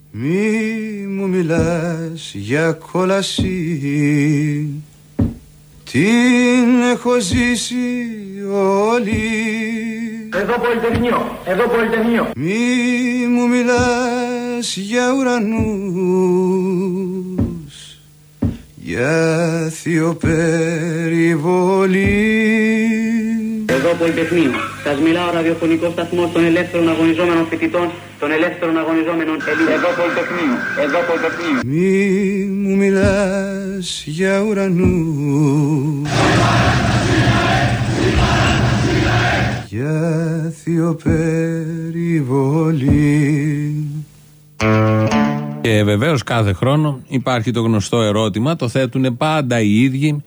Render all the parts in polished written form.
Μη μου μιλάς για κόλαση, την έχω ζήσει όλη. Εδώ Πολυτεχνείο, εδώ Πολυτεχνείο. Μη μου μιλάς για ουρανούς, για θείο περιβολή. Εδώ Πολυτεχνείο. Σας μιλά ο ραδιοφωνικός σταθμός των ελεύθερων αγωνιζόμενων φοιτητών, των ελεύθερων αγωνιζόμενων Ελλήνων. Εδώ Πολυτεχνείο, εδώ Πολυτεχνείο. Μη μου μιλάς για ουρανούς, για θείο περιβολή. Και βεβαίως κάθε χρόνο υπάρχει το γνωστό ερώτημα, το θέτουν πάντα οι ίδιοι,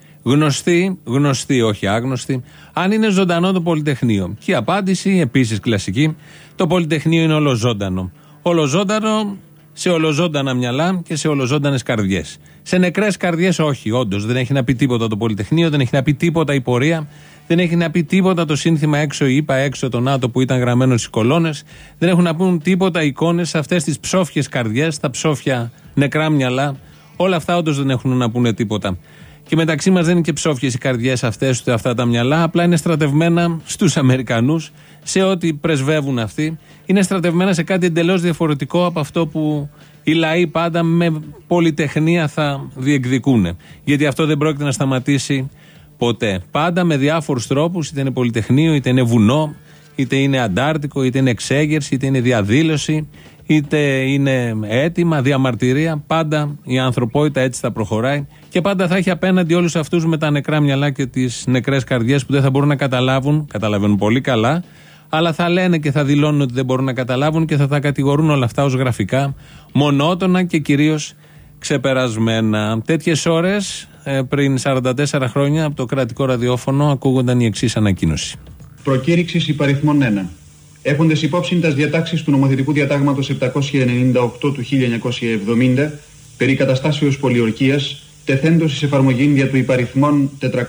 γνωστοί όχι άγνωστοι, αν είναι ζωντανό το Πολυτεχνείο. Και η απάντηση, επίσης κλασική, το Πολυτεχνείο είναι ολοζώντανο. Ολοζώντανο σε ολοζώντανα μυαλά και σε ολοζώντανες καρδιές. Σε νεκρές καρδιές όχι, όντως δεν έχει να πει τίποτα το Πολυτεχνείο, δεν έχει να πει τίποτα η πορεία, δεν έχει να πει τίποτα το σύνθημα έξω η ΗΠΑ, έξω το ΝΑΤΟ που ήταν γραμμένο στις κολόνες, δεν έχουν να πούν τίποτα εικόνες σε αυτές τις ψόφιες καρδιές, τα ψόφια νεκρά μυαλά. Όλα αυτά όντως δεν έχουν να πούνε τίποτα. Και μεταξύ μας δεν είναι και ψόφιες οι καρδιές αυτές, ούτε αυτά τα μυαλά, απλά είναι στρατευμένα στους Αμερικανούς, σε ό,τι πρεσβεύουν αυτοί. Είναι στρατευμένα σε κάτι εντελώς διαφορετικό από αυτό που οι λαοί πάντα με πολυτεχνία θα διεκδικούν. Γιατί αυτό δεν πρόκειται να σταματήσει ποτέ. Πάντα με διάφορους τρόπους, είτε είναι πολυτεχνείο, είτε είναι βουνό, είτε είναι αντάρτικο, είτε είναι εξέγερση, είτε είναι διαδήλωση, είτε είναι αίτημα, διαμαρτυρία. Πάντα η ανθρωπότητα έτσι θα προχωράει και πάντα θα έχει απέναντι όλους αυτούς με τα νεκρά μυαλά και τις νεκρές καρδιές που δεν θα μπορούν να καταλαβαίνουν πολύ καλά, αλλά θα λένε και θα δηλώνουν ότι δεν μπορούν να καταλάβουν και θα τα κατηγορούν όλα αυτά ως γραφικά, μονότονα και κυρίως ξεπερασμένα. Τέτοιες ώρες, πριν 44 χρόνια, από το κρατικό ραδιόφωνο ακούγονταν η εξής ανακοίνωση. Προκήρυξης υπαριθμών 1. Έχοντας υπόψη τις διατάξεις του νομοθετικού διατάγματος 798 του 1970 περί καταστάσεως πολιορκίας, τεθέντος εις εφαρμογήν δια του υπαριθμών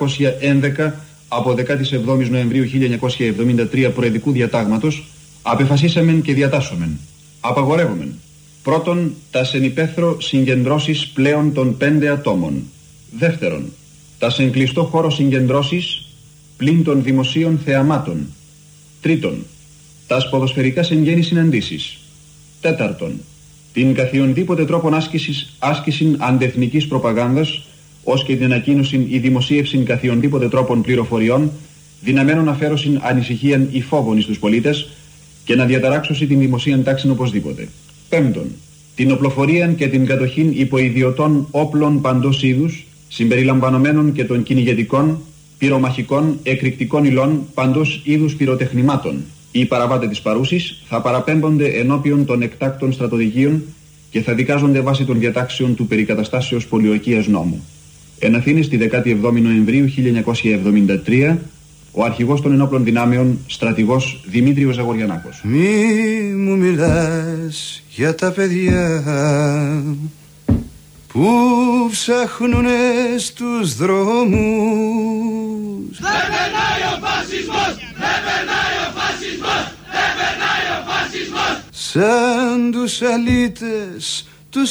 411 από 17 Νοεμβρίου 1973 προεδρικού διατάγματος, απεφασίσαμεν και διατάσσομεν. Απαγορεύομεν. Πρώτον, τας εν υπαίθρο συγκεντρώσεις πλέον των 5 ατόμων. Δεύτερον, τας εν κλειστό χώρο συγκεντρώσεις πλην των δημοσίων θεαμάτων. Τρίτον, τας ποδοσφαιρικάς εν γέννη συναντήσεις. Τέταρτον, την καθιονδήποτε τρόπον άσκησιν αντεθνικής προπαγάνδας, ως και την ανακοίνωσιν ή δημοσίευσιν καθιονδήποτε τρόπον πληροφοριών, δυναμένων αφαίρωσιν ανησυχίαν ή φόβων εις τους πολίτες και να διαταράξωσι την δημοσίαν τάξην οπωσδήποτε. Πέμπτον, την οπλοφορίαν και την κατοχήν υποειδιωτών όπλων παντός είδους, συμπεριλαμβανομένων και των κυνηγετικών, πυρομαχικών, εκρηκτικών υλών, παντός είδους πυροτεχνημάτων. Οι παραβάτε της παρούσης θα παραπέμπονται ενώπιον των εκτάκτων στρατοδικείων και θα δικάζονται βάσει των διατάξεων του περικαταστάσεως πολιορκίας νόμου. Εν Αθήνης, τη 17η Νοεμβρίου 1973, ο αρχηγός των ενόπλων δυνάμεων, στρατηγός Δημήτριος Ζαγοριανάκος. Μη μου μιλάς για τα παιδιά που ψάχνουνε στους δρόμους. Δεν περνάει ο φασισμός! Δεν περνάει ο φασισμός! Δεν περνάει ο φασισμός! Σαν τους αλήτες τους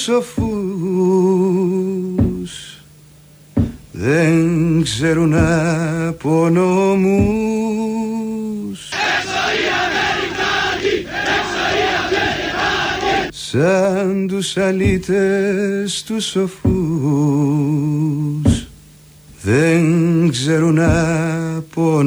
σοφούς δεν ξέρουν από νόμους. Έξω οι Αμερικάνοι! Έξω οι Αμερικάνοι! Σαν τους αλήτες τους σοφούς δεν ξέρουν από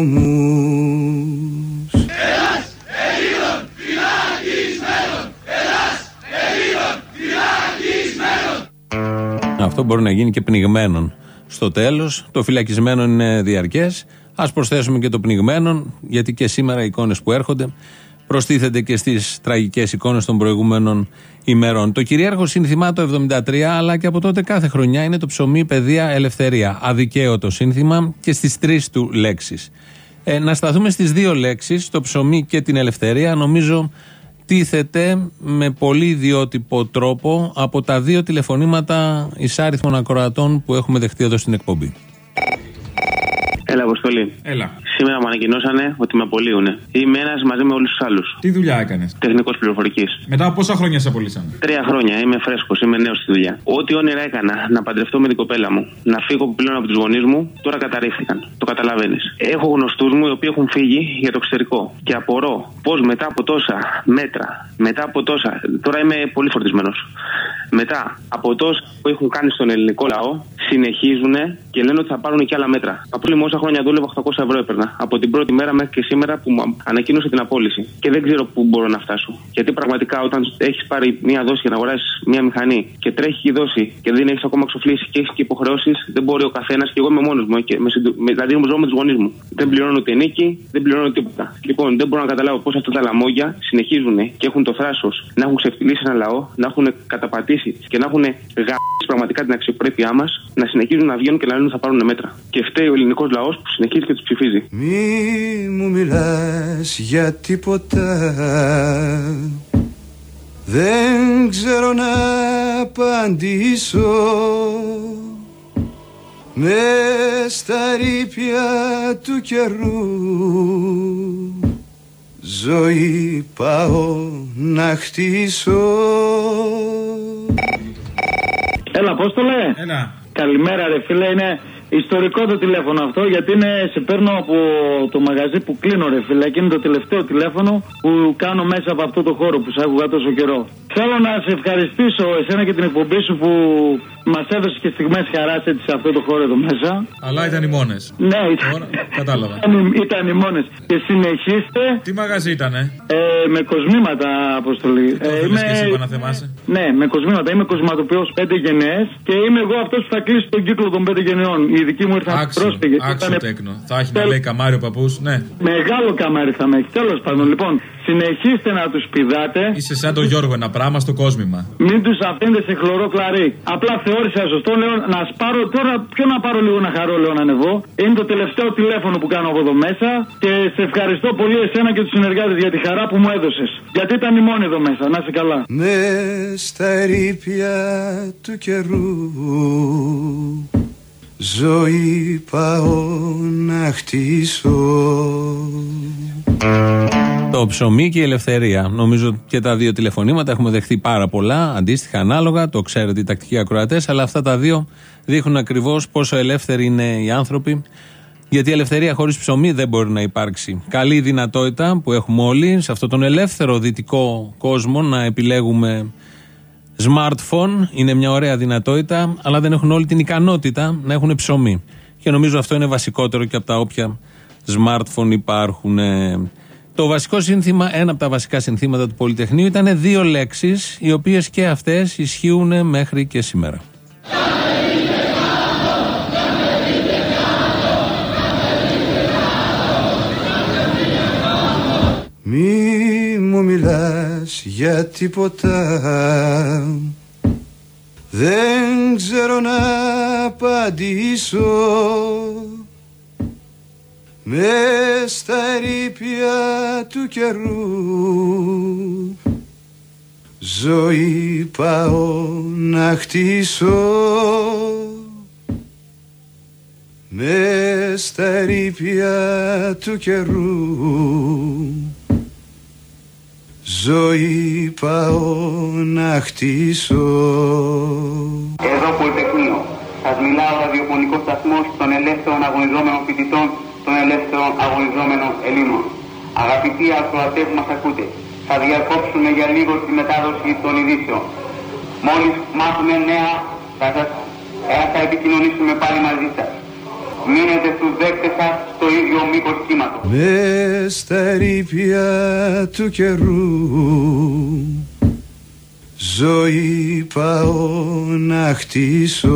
νόμους. Ελλάς Ελλήνων φυλακισμένων! Ελλάς Ελλήνων φυλακισμένων! Αυτό μπορεί να γίνει και πνιγμένων. Στο τέλος, το φυλακισμένο είναι διαρκές. Ας προσθέσουμε και το πνιγμένων, γιατί και σήμερα οι εικόνες που έρχονται προστίθενται και στις τραγικές εικόνες των προηγούμενων ημερών. Το κυρίαρχο σύνθημα το 73, αλλά και από τότε κάθε χρονιά, είναι το ψωμί, παιδεία, ελευθερία. Αδικαίωτο σύνθημα και στις 3 του λέξεις. Να σταθούμε στις 2 λέξεις, το ψωμί και την ελευθερία, νομίζω τίθεται με πολύ ιδιότυπο τρόπο από τα 2 τηλεφωνήματα εισάριθμων ακροατών που έχουμε δεχτεί εδώ στην εκπομπή. Έλα, Αποστολή. Έλα. σήμερα μου ανακοινώσανε ότι με απολύουνε. Είμαι ένας μαζί με όλους τους άλλους. Τι δουλειά έκανες? Τεχνικός πληροφορικής. Μετά από πόσα χρόνια σε απολύσανε? 3 χρόνια. Είμαι φρέσκος, είμαι νέος στη δουλειά. Ό,τι όνειρα έκανα να παντρευτώ με την κοπέλα μου, να φύγω πλέον από τους γονείς μου, τώρα καταρρίφθηκαν. Το καταλαβαίνεις. Έχω γνωστούς μου οι οποίοι έχουν φύγει για το εξωτερικό. Και απορώ πώς μετά από τόσα μέτρα, μετά από τόσα. Τώρα είμαι πολύ φορτισμένος. Μετά από τόσα που έχουν κάνει στον ελληνικό λαό, συνεχίζουν και λένε ότι θα πάρουν και άλλα μέτρα. Από πριν όσα χρόνια δούλευα, 800 ευρώ έπαιρνα. Από την πρώτη μέρα μέχρι και σήμερα που μου ανακοίνωσε την απόλυση. Και δεν ξέρω πού μπορώ να φτάσω. Γιατί πραγματικά όταν έχεις πάρει μία δόση για να αγοράσεις μία μηχανή και τρέχει η δόση και δεν έχεις ακόμα εξοφλήσει και έχεις και υποχρεώσεις, δεν μπορεί ο καθένας και εγώ είμαι μόνος μου. Δηλαδή ζω με τους γονείς μου. Δεν πληρώνω την νίκη, δεν πληρώνω τίποτα. Λοιπόν, δεν μπορώ να καταλάβω πώς αυτά τα λαμόγια συνεχίζουν και έχουν το θράσος να έχουν ξεφτυλίσει ένα λαό, να έχουν καταπατήσει και να έχουν γαμίσει πραγματικά την αξιοπρέπειά μας, να συνεχίζουν να βγαίνουν και να λένε ότι θα πάρουν μέτρα. Και φταίει ο ελληνικός λαός που συνεχίζει και τους ψηφίζει. Μη μου μιλάς για τίποτα, δεν ξέρω να απαντήσω. Μες στα ρήπια του καιρού ζωή πάω να χτίσω. Έλα, Απόστολε. Έλα. Καλημέρα, ρε φίλε. Είναι ιστορικό το τηλέφωνο αυτό, γιατί σε παίρνω από το μαγαζί που κλείνω, ρε φίλε. Και είναι το τελευταίο τηλέφωνο που κάνω μέσα από αυτό το χώρο που σ' άκουγα τόσο καιρό. Θέλω να σε ευχαριστήσω εσένα και την εκπομπή σου που μας έδωσε και στιγμές χαράς έτσι σε αυτό το χώρο εδώ μέσα. Αλλά ήταν οι μόνες. Ναι, κατάλαβα. Ήταν οι μόνες. Και συνεχίστε. Τι μαγαζί ήτανε? Με κοσμήματα, Αποστολή. Και εσύ να θυμάσαι. Ναι, με κοσμήματα. Είμαι κοσματοποιός 5 γενναίες και είμαι εγώ αυτός που θα κλείσει τον κύκλο των 5 γενναιών. Οι δικοί μου ήρθαν πρόσφυγες. Άξιο τέκνο. Θα έχει να λέει καμάρι ο παππούς, ναι. Μεγάλο καμάρι θα με έχει. Τέλος πάντων, λοιπόν, συνεχίστε να τους πηδάτε. Είσαι σαν τον Γιώργο, ένα πράγμα στο κόσμημα. Μην τους αφήνετε σε χλωρό κλαρί. Απλά θεώρησα σωστό, λέω να σπάρω τώρα. Ποιο να πάρω λίγο να χαρώ, λέω να ανεβώ. Είναι το τελευταίο τηλέφωνο που κάνω από εδώ μέσα. Και σε ευχαριστώ πολύ εσένα και τους συνεργάτες για τη χαρά που μου έδωσες. Γιατί ήταν οι μόνοι εδώ μέσα. Να είσαι καλά. Μες στα ερείπια του καιρού ζωή πάω να χτίσω. Το ψωμί και η ελευθερία. Νομίζω και τα δύο τηλεφωνήματα έχουμε δεχτεί πάρα πολλά, αντίστοιχα, ανάλογα. Το ξέρετε οι τακτικοί ακροατές, αλλά αυτά τα δύο δείχνουν ακριβώς πόσο ελεύθεροι είναι οι άνθρωποι. Γιατί η ελευθερία χωρίς ψωμί δεν μπορεί να υπάρξει. Καλή δυνατότητα που έχουμε όλοι σε αυτόν τον ελεύθερο δυτικό κόσμο να επιλέγουμε smartphone. Είναι μια ωραία δυνατότητα, αλλά δεν έχουν όλοι την ικανότητα να έχουν ψωμί. Και νομίζω αυτό είναι βασικότερο και από τα όποια smartphone υπάρχουν. Το βασικό σύνθημα, ένα από τα βασικά συνθήματα του Πολυτεχνείου ήταν 2 λέξεις, οι οποίες και αυτές ισχύουν μέχρι και σήμερα. Μη μου μιλάς για τίποτα, δεν ξέρω να απαντήσω. Μες στα ερείπια του καιρού ζωή πάω να χτίσω. Μες στα ερείπια του καιρού ζωή πάω να χτίσω. Εδώ Πολυτεχνείο. Σας μιλάω ραδιοφωνικό σταθμός των ελεύθερων αγωνιζόμενων φοιτητών, των ελεύθερων αγωνιζόμενων Ελλήνων. Αγαπητοί ακροατές που μας ακούτε, θα διακόψουμε για λίγο τη μετάδοση των ειδήσεων. Μόλις μάθουμε νέα, θα επικοινωνήσουμε πάλι μαζί σας. Μείνετε στους δέκτες σας στο ίδιο μήκος κύματος. Μες στα ερείπια του καιρού ζωή πάω να χτίσω.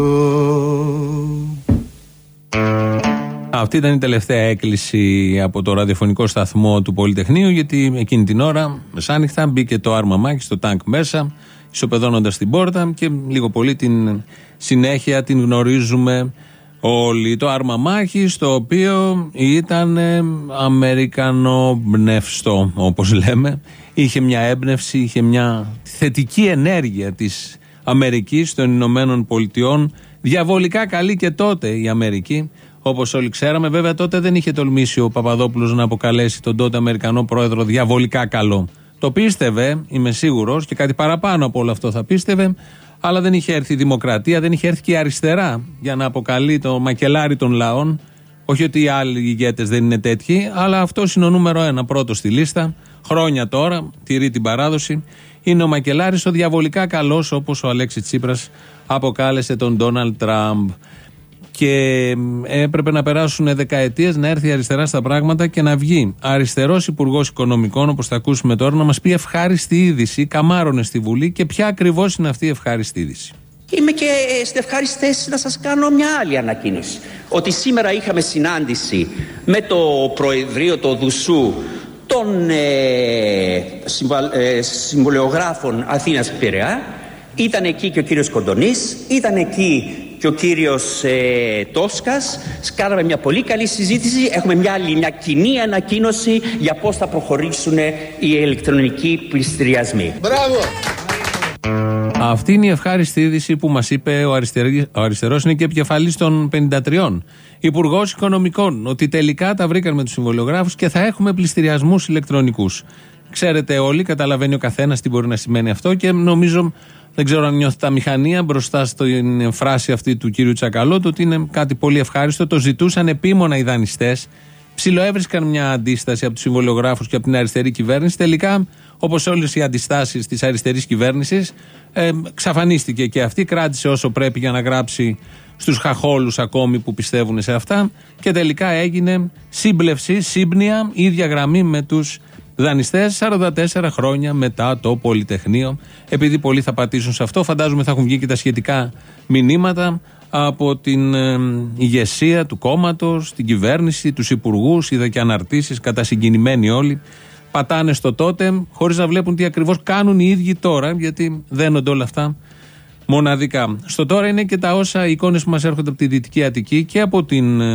Αυτή ήταν η τελευταία έκκληση από το ραδιοφωνικό σταθμό του Πολυτεχνείου, γιατί εκείνη την ώρα, μεσάνυχτα, μπήκε το άρμα μάχης στο τάγκ μέσα, ισοπεδώνοντας την πόρτα, και λίγο πολύ την συνέχεια την γνωρίζουμε όλοι. Το άρμα μάχης, το οποίο ήταν αμερικανομπνευστό, όπως λέμε. Είχε μια έμπνευση, είχε μια θετική ενέργεια της Αμερικής των Ηνωμένων Πολιτειών. Διαβολικά καλή και τότε η Αμερική, όπως όλοι ξέραμε. Βέβαια, τότε δεν είχε τολμήσει ο Παπαδόπουλος να αποκαλέσει τον τότε Αμερικανό πρόεδρο διαβολικά καλό. Το πίστευε, είμαι σίγουρος, και κάτι παραπάνω από όλο αυτό θα πίστευε, αλλά δεν είχε έρθει η δημοκρατία, δεν είχε έρθει και η αριστερά για να αποκαλεί το μακελάρι των λαών. Όχι ότι οι άλλοι ηγέτες δεν είναι τέτοιοι, αλλά αυτός είναι ο νούμερο 1, πρώτος στη λίστα. Χρόνια τώρα, τηρεί την παράδοση. Είναι ο μακελάρης ο διαβολικά καλός, όπως ο Αλέξης Τσίπρας αποκάλεσε τον Ντόναλντ Τραμπ. Και έπρεπε να περάσουν δεκαετίες να έρθει η αριστερά στα πράγματα και να βγει αριστερός υπουργός οικονομικών, όπως θα ακούσουμε τώρα, να μας πει ευχάριστη είδηση. Καμάρωνε στη Βουλή και ποια ακριβώς είναι αυτή η ευχάριστη είδηση. Είμαι και στην ευχάριστη θέση να σας κάνω μια άλλη ανακοίνωση. Ότι σήμερα είχαμε συνάντηση με το Προεδρείο του Δουσού των συμβολιογράφων Αθήνας Πειραιά. Ήταν εκεί και ο κύριος Κοντονής, ήταν εκεί και ο κύριος Τόσκας. Κάναμε μια πολύ καλή συζήτηση. Έχουμε μια κοινή ανακοίνωση για πώς θα προχωρήσουν οι ηλεκτρονικοί πληστηριασμοί. Μπράβο! Αυτή είναι η ευχάριστη είδηση που μας είπε ο αριστερός, είναι και επικεφαλής των 53. Υπουργός Οικονομικών, ότι τελικά τα βρήκαν με τους συμβολιογράφους και θα έχουμε πληστηριασμούς ηλεκτρονικούς. Ξέρετε όλοι, καταλαβαίνει ο καθένας τι μπορεί να σημαίνει αυτό και νομίζω, δεν ξέρω αν νιώθει τα μηχανία μπροστά στην φράση αυτή του κύριου Τσακαλώτου, ότι είναι κάτι πολύ ευχάριστο. Το ζητούσαν επίμονα οι δανειστές. Ψιλοέβρισκαν μια αντίσταση από τους συμβολιογράφους και από την αριστερή κυβέρνηση. Τελικά, όπως όλες οι αντιστάσεις της αριστερής κυβέρνησης, ξαφανίστηκε και αυτή. Κράτησε όσο πρέπει για να γράψει στους χαχόλους ακόμη που πιστεύουν σε αυτά. Και τελικά έγινε σύμπλευση, σύμπνοια, ίδια γραμμή με τους δανειστές 44 χρόνια μετά το Πολυτεχνείο. Επειδή πολλοί θα πατήσουν σε αυτό, φαντάζομαι θα έχουν βγει και τα σχετικά μηνύματα από την ηγεσία του κόμματος, την κυβέρνηση, τους υπουργούς. Είδα και αναρτήσεις, κατασυγκινημένοι όλοι. Πατάνε στο τότε, χωρίς να βλέπουν τι ακριβώς κάνουν οι ίδιοι τώρα, γιατί δένονται όλα αυτά μοναδικά. Στο τώρα είναι και τα όσα εικόνες που μας έρχονται από τη Δυτική Αττική και από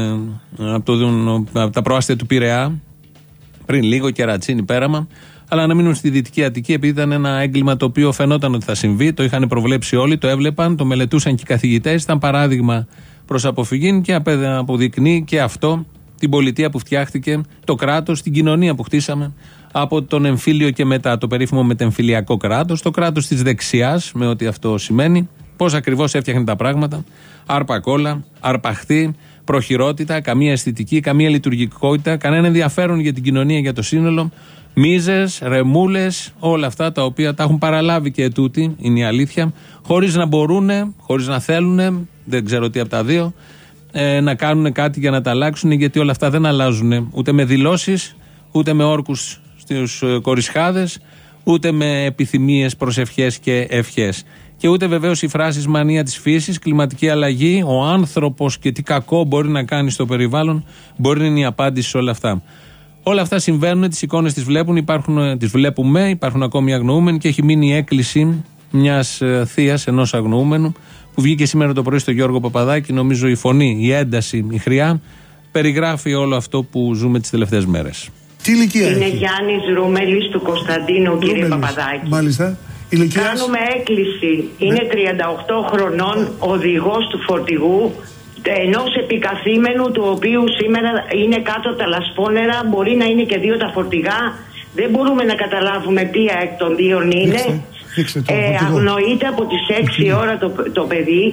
τα προάστια του Πειραιά. Πριν λίγο Κερατσίνη, Πέραμα, αλλά να μείνουν στη Δυτική Αττική επειδή ήταν ένα έγκλημα το οποίο φαινόταν ότι θα συμβεί, το είχαν προβλέψει όλοι, το έβλεπαν, το μελετούσαν και οι καθηγητές, ήταν παράδειγμα προς αποφυγή και αποδεικνύει και αυτό την πολιτεία που φτιάχτηκε, το κράτος, την κοινωνία που χτίσαμε από τον εμφύλιο και μετά, το περίφημο μετεμφυλιακό κράτος, το κράτος της δεξιάς, με ό,τι αυτό σημαίνει, πώς ακριβώς έφτιαχνε τα πράγματα, αρπακόλα, αρπαχτή, προχειρότητα, καμία αισθητική, καμία λειτουργικότητα, κανένα ενδιαφέρον για την κοινωνία, για το σύνολο, μίζες, ρεμούλες, όλα αυτά τα οποία τα έχουν παραλάβει και ετούτοι, είναι η αλήθεια, χωρίς να μπορούν, χωρίς να θέλουν, δεν ξέρω τι από τα δύο, να κάνουν κάτι για να τα αλλάξουν, γιατί όλα αυτά δεν αλλάζουν ούτε με δηλώσεις, ούτε με όρκους στους κορισχάδες, ούτε με επιθυμίες, προσευχές και ευχές. Και ούτε βεβαίως οι φράσεις μανία της φύσης, κλιματική αλλαγή, ο άνθρωπος και τι κακό μπορεί να κάνει στο περιβάλλον, μπορεί να είναι η απάντηση σε όλα αυτά. Όλα αυτά συμβαίνουν, τις εικόνες τις βλέπουμε, υπάρχουν ακόμη αγνοούμενοι και έχει μείνει η έκκληση μιας θείας, ενός αγνοούμενου, που βγήκε σήμερα το πρωί στο Γιώργο Παπαδάκη. Νομίζω η φωνή, η ένταση, η χρειά περιγράφει όλο αυτό που ζούμε τις τελευταίες μέρες. Τι ηλικία είναι έχει? Γιάννης Ρούμελης του Κωνσταντίνου, κύριε Παπαδάκη. Μάλιστα. Κάνουμε έκκληση. Είναι 38 χρονών, οδηγός του φορτηγού, ενός επικαθήμενου, του οποίου σήμερα είναι κάτω από τα λασπόνερα, μπορεί να είναι και δύο τα φορτηγά. Δεν μπορούμε να καταλάβουμε ποια εκ των δύο είναι. Αγνοείται από τις 6 ώρα το παιδί.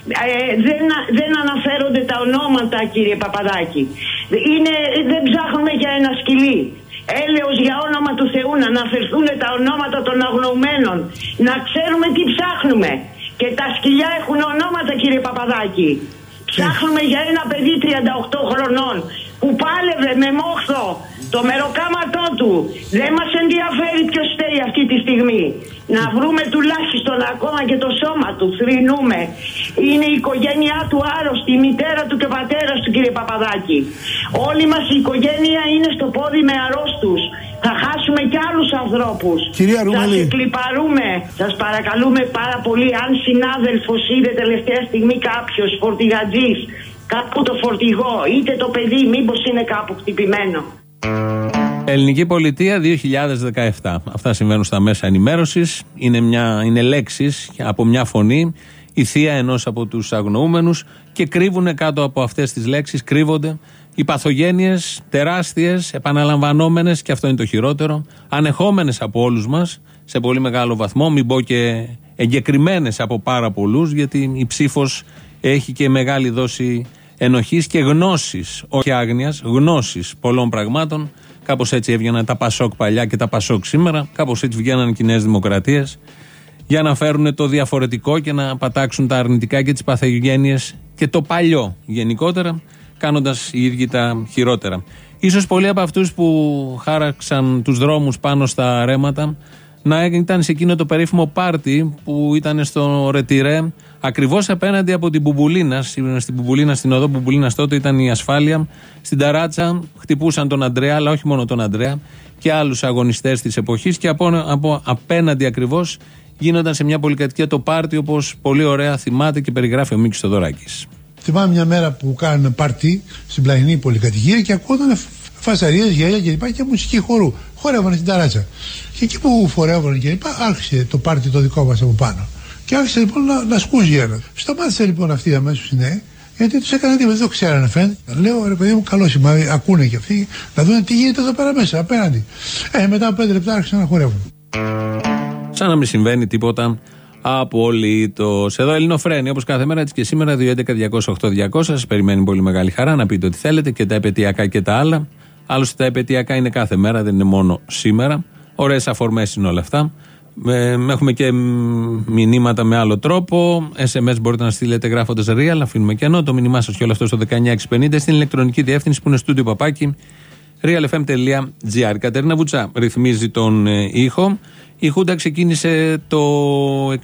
Δεν αναφέρονται τα ονόματα, κύριε Παπαδάκη. Δεν ψάχνουμε για ένα σκυλί. Έλεος για όνομα του Θεού, να αναφερθούν τα ονόματα των αγνοωμένων, να ξέρουμε τι ψάχνουμε. Και τα σκυλιά έχουν ονόματα, κύριε Παπαδάκη. Ψάχνουμε για ένα παιδί 38 χρονών που πάλευε με μόχθο το μεροκάματό του. Δεν μας ενδιαφέρει ποιος φταίει αυτή τη στιγμή. Να βρούμε τουλάχιστον ακόμα και το σώμα του. Θρηνούμε. Είναι η οικογένειά του άρρωστη, η μητέρα του και ο πατέρας του, κύριε Παπαδάκη. Όλη μας η οικογένεια είναι στο πόδι με αρρώστους. Θα χάσουμε κι άλλους ανθρώπους. Κυρία Ρουμελή, σας εκλιπαρούμε. Σας παρακαλούμε πάρα πολύ, αν συνάδελφος είδε τελευταία στιγμή κάποιος φορτηγατζής κάπου το φορτηγό, είτε το παιδί, μήπως είναι κάπου χτυπημένο. Ελληνική πολιτεία 2017. Αυτά συμβαίνουν στα μέσα ενημέρωσης. Είναι λέξεις από μια φωνή. η θεία ενός από τους αγνοούμενους, και κρύβουν κάτω από αυτές τις λέξεις, κρύβονται οι παθογένειες τεράστιες, επαναλαμβανόμενες, και αυτό είναι το χειρότερο, ανεχόμενες από όλους μας σε πολύ μεγάλο βαθμό, μην πω και εγκεκριμένες από πάρα πολλούς, γιατί η ψήφος έχει και μεγάλη δόση ενοχής και γνώσης, όχι άγνοιας, γνώσης πολλών πραγμάτων. Κάπως έτσι έβγαιναν τα Πασόκ παλιά και τα Πασόκ σήμερα, κάπως έτσι βγαίναν οι νέες δημοκρατίες, για να φέρουν το διαφορετικό και να πατάξουν τα αρνητικά και τις παθογένειες και το παλιό γενικότερα, κάνοντας οι ίδιοι τα χειρότερα. Ίσως πολλοί από αυτούς που χάραξαν τους δρόμους πάνω στα ρέματα να ήταν σε εκείνο το περίφημο πάρτι που ήταν στο Ρετιρέ, ακριβώς απέναντι από την Μπουμπουλίνα. Στην Μπουμπουλίνα, στην οδό Μπουμπουλίνας τότε ήταν η ασφάλεια. Στην ταράτσα χτυπούσαν τον Αντρέα, αλλά όχι μόνο τον Αντρέα, και άλλους αγωνιστές της εποχής, και από απέναντι ακριβώς γίνονταν σε μια πολυκατοικία το πάρτι, όπως πολύ ωραία θυμάται και περιγράφει ο Μίκης Θοδωράκης. Θυμάμαι μια μέρα που κάνανε πάρτι στην πλαϊνή πολυκατοικία και ακούγονταν φασαρίες, γέλια κλπ. Και μουσική χορού. Χορεύανε στην ταράτσα. Και εκεί που φορεύανε κλπ. Άρχισε το πάρτι το δικό μας από πάνω. Και άρχισε λοιπόν να σκούζει ένα. Σταμάτησε λοιπόν αυτοί αμέσως οι νέοι, γιατί τους έκανε τίποτα, δεν το ξέρανε φαίνεται. Λέω ρε παιδί μου, καλό σημάδι, ακούνε και αυτοί να δουν τι γίνεται εδώ πέρα μέσα, απέναντι. Μετά από 5 λεπτά άρχισαν να χορεύουν. Σαν να μην συμβαίνει τίποτα απολύτως. Εδώ Ελληνοφρένη, όπως κάθε μέρα, έτσι και σήμερα, 211-208-200. Σας περιμένει πολύ μεγάλη χαρά να πείτε ό,τι θέλετε, και τα επαιτειακά και τα άλλα. Άλλωστε τα επαιτειακά είναι κάθε μέρα, δεν είναι μόνο σήμερα. Ωραίες αφορμές είναι όλα αυτά. Έχουμε και μηνύματα με άλλο τρόπο. SMS μπορείτε να στείλετε γράφοντας real, αφήνουμε κενό. Το μήνυμά σας και όλο αυτό στο 19650 στην ηλεκτρονική διεύθυνση που είναι studio papaki realfm.gr. Κατερίνα Βουτσά ρυθμίζει τον ήχο. Η Χούντα ξεκίνησε το 67,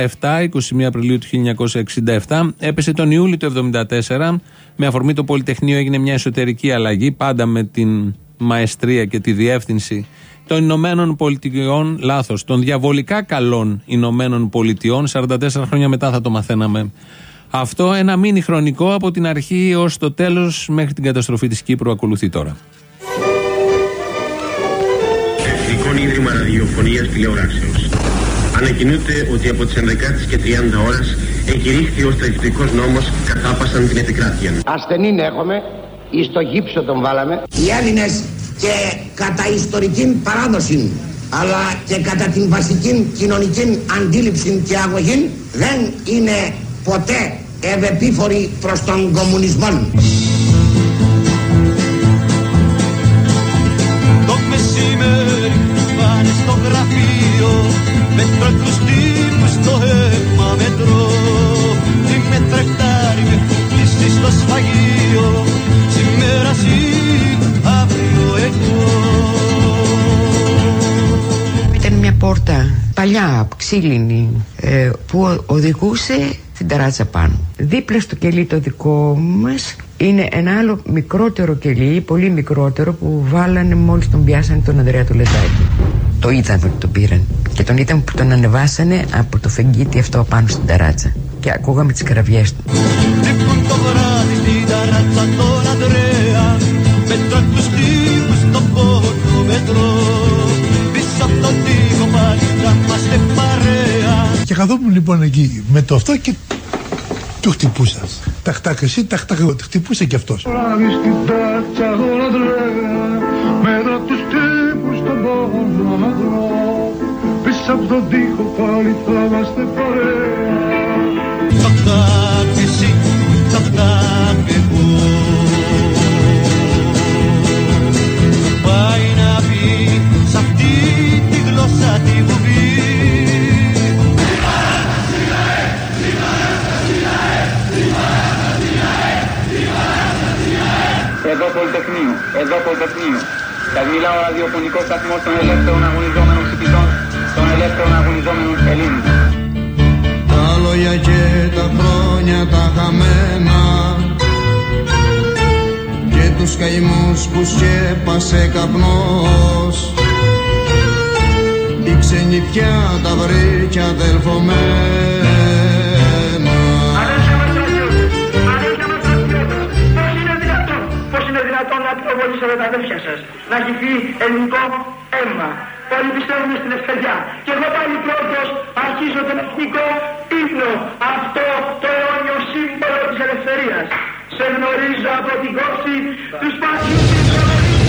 21 Απριλίου του 1967, έπεσε τον Ιούλιο του 1974, με αφορμή το Πολυτεχνείο έγινε μια εσωτερική αλλαγή, πάντα με την μαεστρία και τη διεύθυνση των Ηνωμένων Πολιτειών, των διαβολικά καλών Ηνωμένων Πολιτειών, 44 χρόνια μετά θα το μαθαίναμε. Αυτό ένα μίνι χρονικό από την αρχή ως το τέλος μέχρι την καταστροφή της Κύπρου ακολουθεί τώρα. Εθνικό Ίδρυμα Ραδιοφωνίας Τηλεοράσεως. Ανακοινούται ότι από τις 11:30 ώρες εκηρύχθη ο στρατιωτικός νόμος καθάπασαν την επικράτεια. Ασθενήν έχουμε, εις το γύψο τον βάλαμε. Οι Έλληνες και κατά ιστορική παράδοση, αλλά και κατά την βασική κοινωνική αντίληψη και αγωγή, δεν είναι ποτέ ευεπίφοροι προς τον κομμουνισμό. Το μεσημέρι πάνε στο γραφείο, μέτρο τους τύπους στο αίμα μετρώ. Τι με τρεκτάρει με κλείσει στο σφαγείο, σήμερα εσύ, αύριο εγώ. Ήταν μια πόρτα παλιά, ξύλινη, που οδηγούσε στην ταράτσα πάνω. Δίπλα στο κελί το δικό μας είναι ένα άλλο μικρότερο κελί, πολύ μικρότερο, που βάλανε μόλις τον πιάσανε τον Ανδρέα του Λετάκη. Το είδαμε ότι τον πήραν και τον είδαμε που τον ανεβάσανε από το φεγγίτι αυτό πάνω στην ταράτσα και ακούγαμε τις καραβιές του. Λείπουν το βράδυ στην ταράτσα τον Ανδρέα, μέτρα τους τύπους στο πόδι μετρώ. Πίσω από τον τύπο πάλι θα είμαστε παρέα. Και καθόμουν λοιπόν εκεί με το αυτό και του χτυπούσα. Ταχτάκ εσύ, ταχτάκ εγώ. Χτυπούσε κι αυτός. Μέτρα τους τύπους στον πόδι μετρώ. Πίσω από τον τοίχο πάλι θα είμαστε παρέα. Ταχτάκ εσύ, ταχτάκ εγώ. Πάει να πει σ' αυτή τη γλώσσα τη βουβή. Εδώ Πολυτεχνείο. Σας μιλάω ο ραδιοφωνικός σταθμός των ελεύθερων αγωνιζόμενων φοιτητών, των ελεύθερων αγωνιζόμενων Ελλήνων. Τα λόγια και τα χρόνια τα χαμένα και τους καημούς που σκέπασε καπνός, η ξενιτιά τα βρήκε αδελφομένα. Να προβολήσετε τα αδέρφια σας, να έχει φύγει ελληνικό αίμα. όλοι πιστεύουμε στην ευκαιριά. Και εγώ πάλι πρώτος αρχίζω τον εθνικό ύμνο, αυτό το αιώνιο σύμβολο της ελευθερίας. Σε γνωρίζω από την κόψη του σπασιού της προβολής.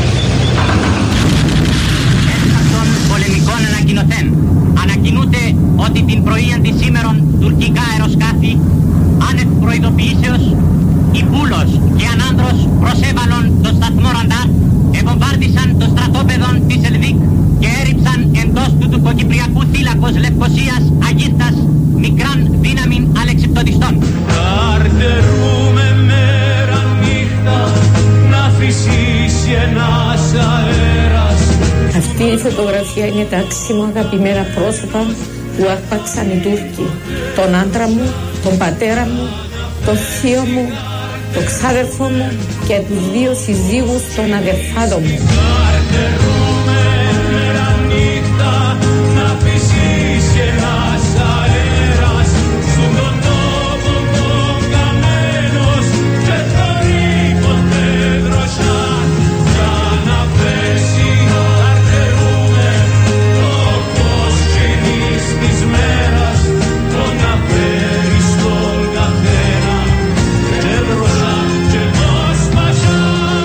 Των πολεμικών ανακοινωθέν. Ανακοινούνται ότι την πρωίαν της σήμερον τουρκικά αεροσκάφη άνευ προειδοποιήσεως οι Πούλος και Ανάνδρος προσέβαλον το σταθμό Ραντάρ, ευομβάρδισαν το στρατόπεδο της Ελβίκ και έριψαν εντός του τουρκοκυπριακού θύλακος Λευκωσίας Αγίστας μικράν δύναμην αλεξιπτοδιστών. Καρτερούμε μέρα νύχτα να φυσήσει ένας αέρας. Αυτή η φωτογραφία είναι τα άξιμα αγαπημένα πρόσωπα που άρπαξαν οι Τούρκοι. Τον άντρα μου, τον πατέρα μου, τον θείο μου, τον ξάδερφο μου και τους δύο συζύγους των αδερφάδων μου. Καρτερούμε μέρα νύχτα να φυσήσει ένας αέρας στον τόπο των καμένος και το ρήπο πέδρωσα για να πέσει. Καρτερούμε το φως κοινής της μέρας το να φέρει στον καθένα πέδρωσα και το σπασά.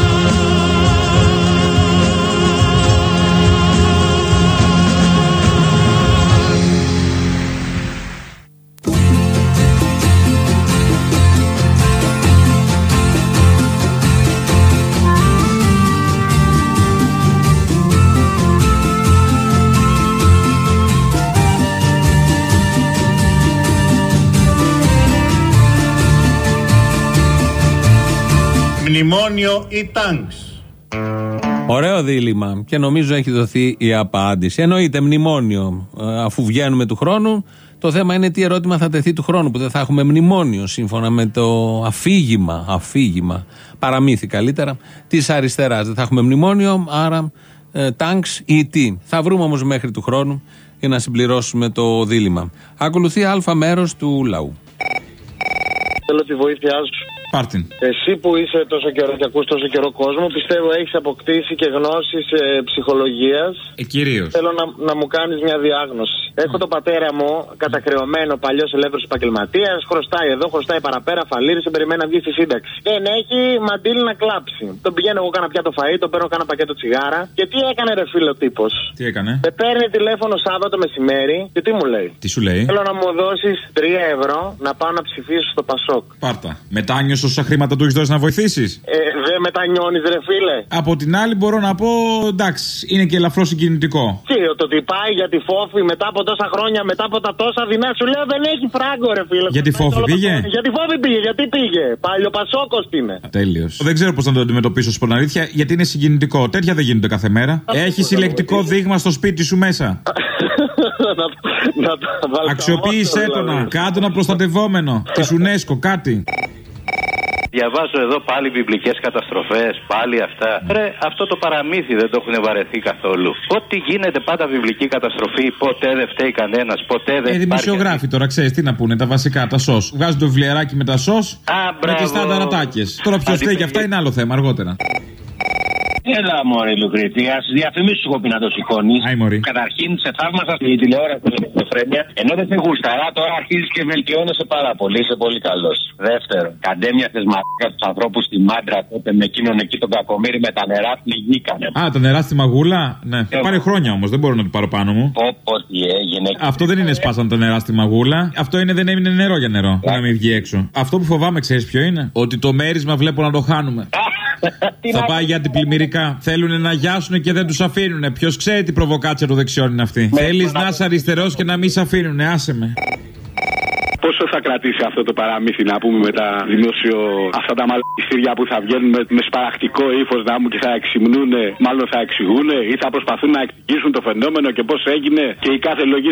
Μνημόνιο ή τάγκς? Ωραίο δίλημμα και νομίζω έχει δοθεί η απάντηση. Εννοείται μνημόνιο αφού βγαίνουμε του χρόνου. Το θέμα είναι τι ερώτημα θα τεθεί του χρόνου που δεν θα έχουμε μνημόνιο σύμφωνα με το αφήγημα, παραμύθι καλύτερα, της αριστεράς. Δεν θα έχουμε μνημόνιο, άρα τάγκς ή τι. Θα βρούμε όμως μέχρι του χρόνου για να συμπληρώσουμε το δίλημμα. Ακολουθεί αλφα μέρος του λαού. Θέλω τη βοήθειά σου. Πάρτιν. Εσύ που είσαι τόσο καιρό και ακούς τόσο καιρό κόσμο, πιστεύω έχεις αποκτήσει και γνώσεις ψυχολογίας. Κυρίως. Θέλω να μου κάνεις μια διάγνωση. Έχω τον πατέρα μου κατακρεωμένο, παλιός ελεύθερος επαγγελματίας. Χρωστάει εδώ, χρωστάει παραπέρα, φαλήρισε, περιμένει να βγει στη σύνταξη. Δεν έχει μαντήλι να κλάψει. Τον πηγαίνω εγώ, κάνα πιάτο φαΐ, τον παίρνω κάνα πακέτο τσιγάρα. Και τι έκανε ρε φίλο τύπος? Τι έκανε? Με παίρνει τηλέφωνο Σάββατο μεσημέρι και τι μου λέει? Τι σου λέει? Θέλω να μου δώσεις 3 ευρώ να πάω να ψηφίσω στο Πασόκ. Πάρτα. Μετάνιωσε όσα χρήματα του έχεις δώσει να βοηθήσεις? Δεν μετανιώνεις ρε φίλε? Από την άλλη μπορώ να πω εντάξει, είναι και ελαφρώς συγκινητικό. Τι, το ότι πάει για τη Φόφη μετά από τόσα χρόνια, μετά από τα τόσα δεινά, σου λέω δεν έχει φράγκο ρε φίλε. Για τη Φόφη πήγε? Για τη Φόφη πήγε, γιατί πήγε? Παλιοπασόκος είναι. Τέλειος. Δεν ξέρω πώς να το αντιμετωπίσω στην αλήθεια, γιατί είναι συγκινητικό. Τέτοια δεν γίνονται κάθε μέρα. Έχει συλλεκτικό δείγμα στο σπίτι σου μέσα. Αξιοποίησέ το να. Κάτω ένα προστατευόμενο της UNESCO, κάτι. Διαβάζω εδώ πάλι βιβλικές καταστροφές, πάλι αυτά. Ρε, αυτό το παραμύθι δεν το έχουν βαρεθεί καθόλου. Ό,τι γίνεται πάντα βιβλική καταστροφή, ποτέ δεν φταίει κανένας, ποτέ δεν υπάρχει. Δημοσιογράφοι τώρα, ξέρεις τι να πούνε, τα βασικά, τα σως. Βγάζουν το βιβλιαράκι με τα σως, με τις στάνταρατάκες. Τώρα ποιος φταίει και αυτά είναι άλλο θέμα, αργότερα. Έλα, μωρέ, Λουκρήτη, α διαφημίσει σου κοπή να το σηκώνει. Καταρχήν, σε θαύμασα στη τηλεόραση με την Εφρέμια. Ενώ δεν σε γουσταρά, τώρα αρχίζει και βελτιώνεσαι πάρα πολύ. Είσαι πολύ καλό. Δεύτερον, καντέμιασε μαλάκα του ανθρώπου στη Μάντρα τότε με εκείνον εκεί τον Κακομοίρη με τα νερά πνιγήκανε. Α, τα νερά στη Μαγούλα, ναι. Πάρει χρόνια όμως, δεν μπορώ να το πάρω πάνω μου. Ό,τι έγινε. Αυτό δεν είναι σπάσαν τα νερά στη Μαγούλα. Αυτό είναι δεν έμεινε νερό για νερό. Να μην βγει έξω. Αυτό που φοβάμαι, ξέρει ποιο είναι? Ότι το μέρισμα βλέπω να το χάνουμε. Θα πάει για την πλημμυρικά. Θέλουν να γιάσουν και δεν τους αφήνουν. Ποιος ξέρει τι προβοκάτσια των δεξιών είναι αυτή. Θέλεις να είσαι αριστερός και να μην σε αφήνουν. Άσε με. Πόσο θα κρατήσει αυτό το παραμύθι, να πούμε, με τα δημόσιο, αυτά τα μαλακιστήρια που θα βγαίνουν με σπαραχτικό ύφος να μου και θα εξυμνούν, μάλλον θα εξηγούν ή θα προσπαθούν να εξηγήσουν το φαινόμενο και πώς έγινε και η κάθε λογής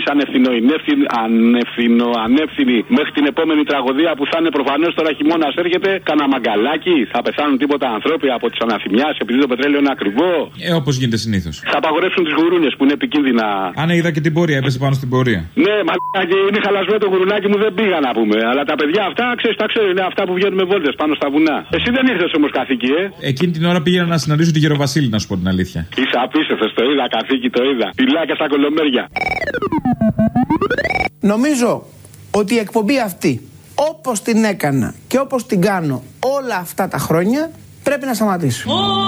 ανεύθυνη μέχρι την επόμενη τραγωδία που θα είναι προφανώς τώρα χειμώνας έρχεται. Κάνα μαγκαλάκι, θα πεθάνουν τίποτα ανθρώποι από τις αναθυμιάς επειδή το πετρέλαιο είναι ακριβό. Όπως γίνεται συνήθως. Θα απαγορεύσουν τις γουρούνες που είναι επικίνδυνα. Αν είδα και την πορεία, έπεσε πάνω στην πορεία. Ναι, μαλάκι, είναι χαλασμένο το γουρουνάκι μου, δεν πήγα να πούμε. Αλλά τα παιδιά αυτά, ξέρεις, τα ξέρω, είναι αυτά που βγαίνουν με βόλτες πάνω στα βουνά. Εσύ δεν ήρθες όμως καθήκη, Εκείνη την ώρα πήγαινα να συναντήσω τη Γεροβασίλη, να σου πω την αλήθεια. Είσαι απίστευτος, το είδα καθήκη, το είδα. Φυλάκια στα κολομέρια. Νομίζω ότι η εκπομπή αυτή, όπως την έκανα και όπως την κάνω όλα αυτά τα χρόνια, πρέπει να σταματήσει.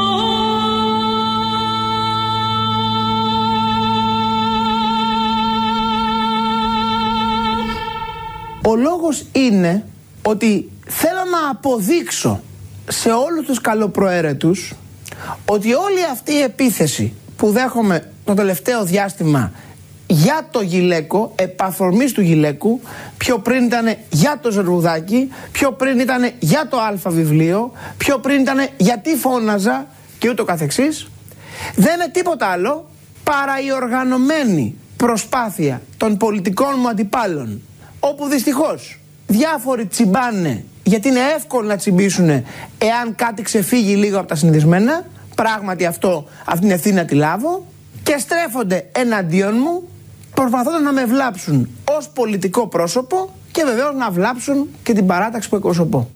Ο λόγος είναι ότι θέλω να αποδείξω σε όλους τους καλοπροαίρετους ότι όλη αυτή η επίθεση που δέχομαι το τελευταίο διάστημα για το γυλαίκο, επαφορμής του γυλαίκου, πιο πριν ήταν για το Ζερβουδάκι, πιο πριν ήταν για το Α βιβλίο, πιο πριν ήταν γιατί φώναζα και ούτω καθεξής, δεν είναι τίποτα άλλο παρά η οργανωμένη προσπάθεια των πολιτικών μου αντιπάλων, όπου δυστυχώς διάφοροι τσιμπάνε γιατί είναι εύκολο να τσιμπήσουν εάν κάτι ξεφύγει λίγο από τα συνηθισμένα, πράγματι αυτή την ευθύνη να τη λάβω, και στρέφονται εναντίον μου προσπαθώντας να με βλάψουν ως πολιτικό πρόσωπο και βεβαίως να βλάψουν και την παράταξη που εκπροσωπώ.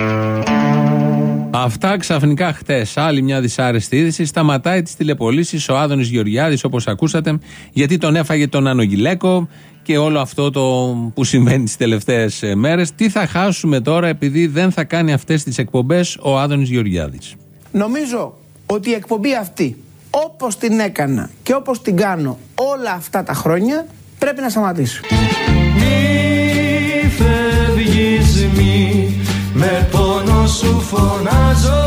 Αυτά ξαφνικά χτες. Άλλη μια δυσάρεστη είδηση. Σταματάει τις τηλεπολίσεις ο Άδωνης Γεωργιάδης, όπως ακούσατε, γιατί τον έφαγε τον Ανογυλαίκο και όλο αυτό το που συμβαίνει τις τελευταίες μέρες. Τι θα χάσουμε τώρα επειδή δεν θα κάνει αυτές τις εκπομπές ο Άδωνης Γεωργιάδης? Νομίζω ότι η εκπομπή αυτή, όπως την έκανα και όπως την κάνω όλα αυτά τα χρόνια, πρέπει να σταματήσει. Μη φεύγεις, μη με πόνο σου φωνάζω.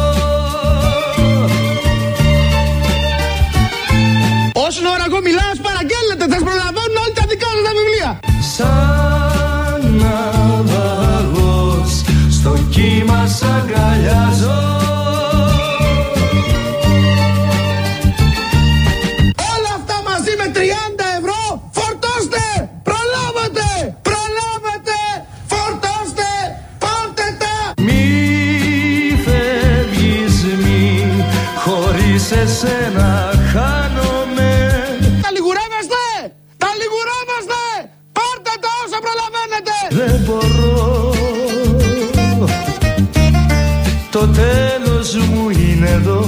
Όσον ώρα εγώ μιλάω, παραγγέλλετε, θα προλαβαίνουν όλοι τα δικά σας τα βιβλία. Σαν ναυαγός στο κύμα σ' αγκαλιάζω. Όλα αυτά μαζί με 30 ευρώ, φορτώστε, προλάβετε, φορτώστε, πάρτε τα. Μη φεύγεις, μη χωρίς εσένα χάνομαι. Τα λιγουρεύεστε, πάρτε τα όσα προλαβαίνετε. Δεν μπορώ, το τέλος μου είναι εδώ.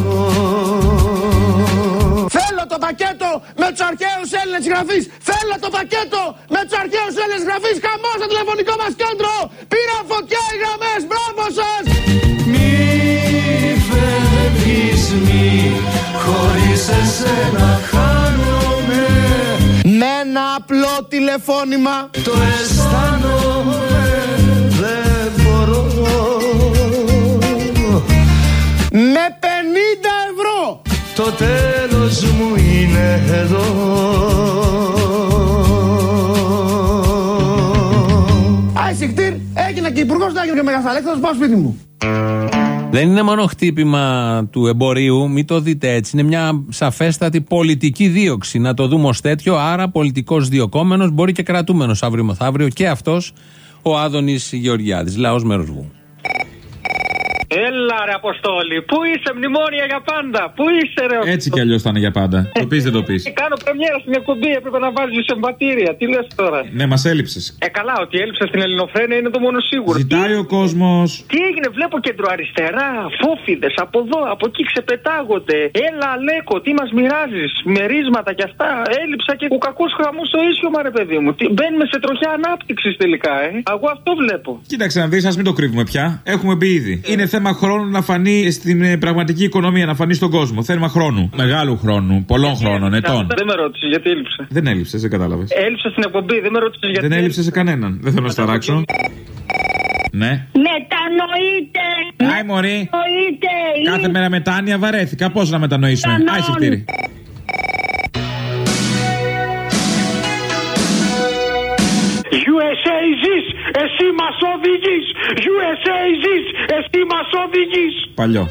Θέλω το πακέτο με τους αρχαίους Έλληνες γραφείς. Θέλω το πακέτο με τους αρχαίους Έλληνες γραφείς. Χαμός στο τηλεφωνικό μας κέντρο. Πήραν φωτιά οι γραμμές. Μπράβο σας. Μη φεύγεις, μη χωρίς εσένα χάνομαι. Με ένα απλό τηλεφώνημα το αισθάνομαι, δεν μπορώ. Με 50 ευρώ το τέλος μου είναι εδώ. Άισιχτήρ, έγινα και υπουργός, να έγινα και μεγαθαλέκτης, θα πάω σπίτι μου. Δεν είναι μόνο χτύπημα του εμπορίου, μην το δείτε έτσι. Είναι μια σαφέστατη πολιτική δίωξη. Να το δούμε ως τέτοιο. Άρα, πολιτικός διωκόμενος, μπορεί και κρατούμενος αύριο μεθαύριο, και αυτός ο Άδωνης Γεωργιάδης, λαός μέρος Βου. Έλα ρε Αποστόλη, πού είσαι, μνημόνια για πάντα, πού είσαι ρε. Έτσι κι αλλιώς θα είναι για πάντα. Το πεις, δεν το πεις. Κάνω πρεμιέρα στην εκπομπή, έπρεπε να βάζεις εμβατήρια, τι λες τώρα. Ναι, μας έλειψες. Καλά, ότι έλειψα στην Ελληνοφρένεια είναι το μόνο σίγουρο. Ζητάει ο κόσμος. Τι έγινε, βλέπω κεντροαριστερά, φόφιδες από εδώ, από εκεί ξεπετάγονται. Έλα, Αλέκο, τι μας μοιράζεις, μερίσματα κι αυτά. Έλειψα και ο κακός χαμός στο ίσιωμα, ρε παιδί μου. Μπαίνουμε σε τροχιά ανάπτυξης τελικά, Εγώ αυτό βλέπω. Κοίταξε να δεις, ας μην το κρύβουμε πια. Έχουμε μπει ήδη. Είναι θέμα χρόνου να φανεί στην πραγματική οικονομία, να φανεί στον κόσμο. Θέμα χρόνου. Μεγάλου χρόνου. Πολλών χρόνων, ετών. Δεν με ρώτησε γιατί έλειψε. Δεν έλειψε, δεν κατάλαβες. Έλειψε στην εκπομπή, δεν με ρώτησε γιατί. Δεν έλειψε σε κανέναν. Δεν θέλω να σταράξω. Ναι. Μετανοείτε! Άι μωρή. Κάθε μέρα μετάνοια βαρέθηκα. Πώς να μετανοήσουμε. Άι συγχτήρι. USA ζεις, εσύ μας οδηγείς. USA ζεις, εσύ μας οδηγείς. Παλιό.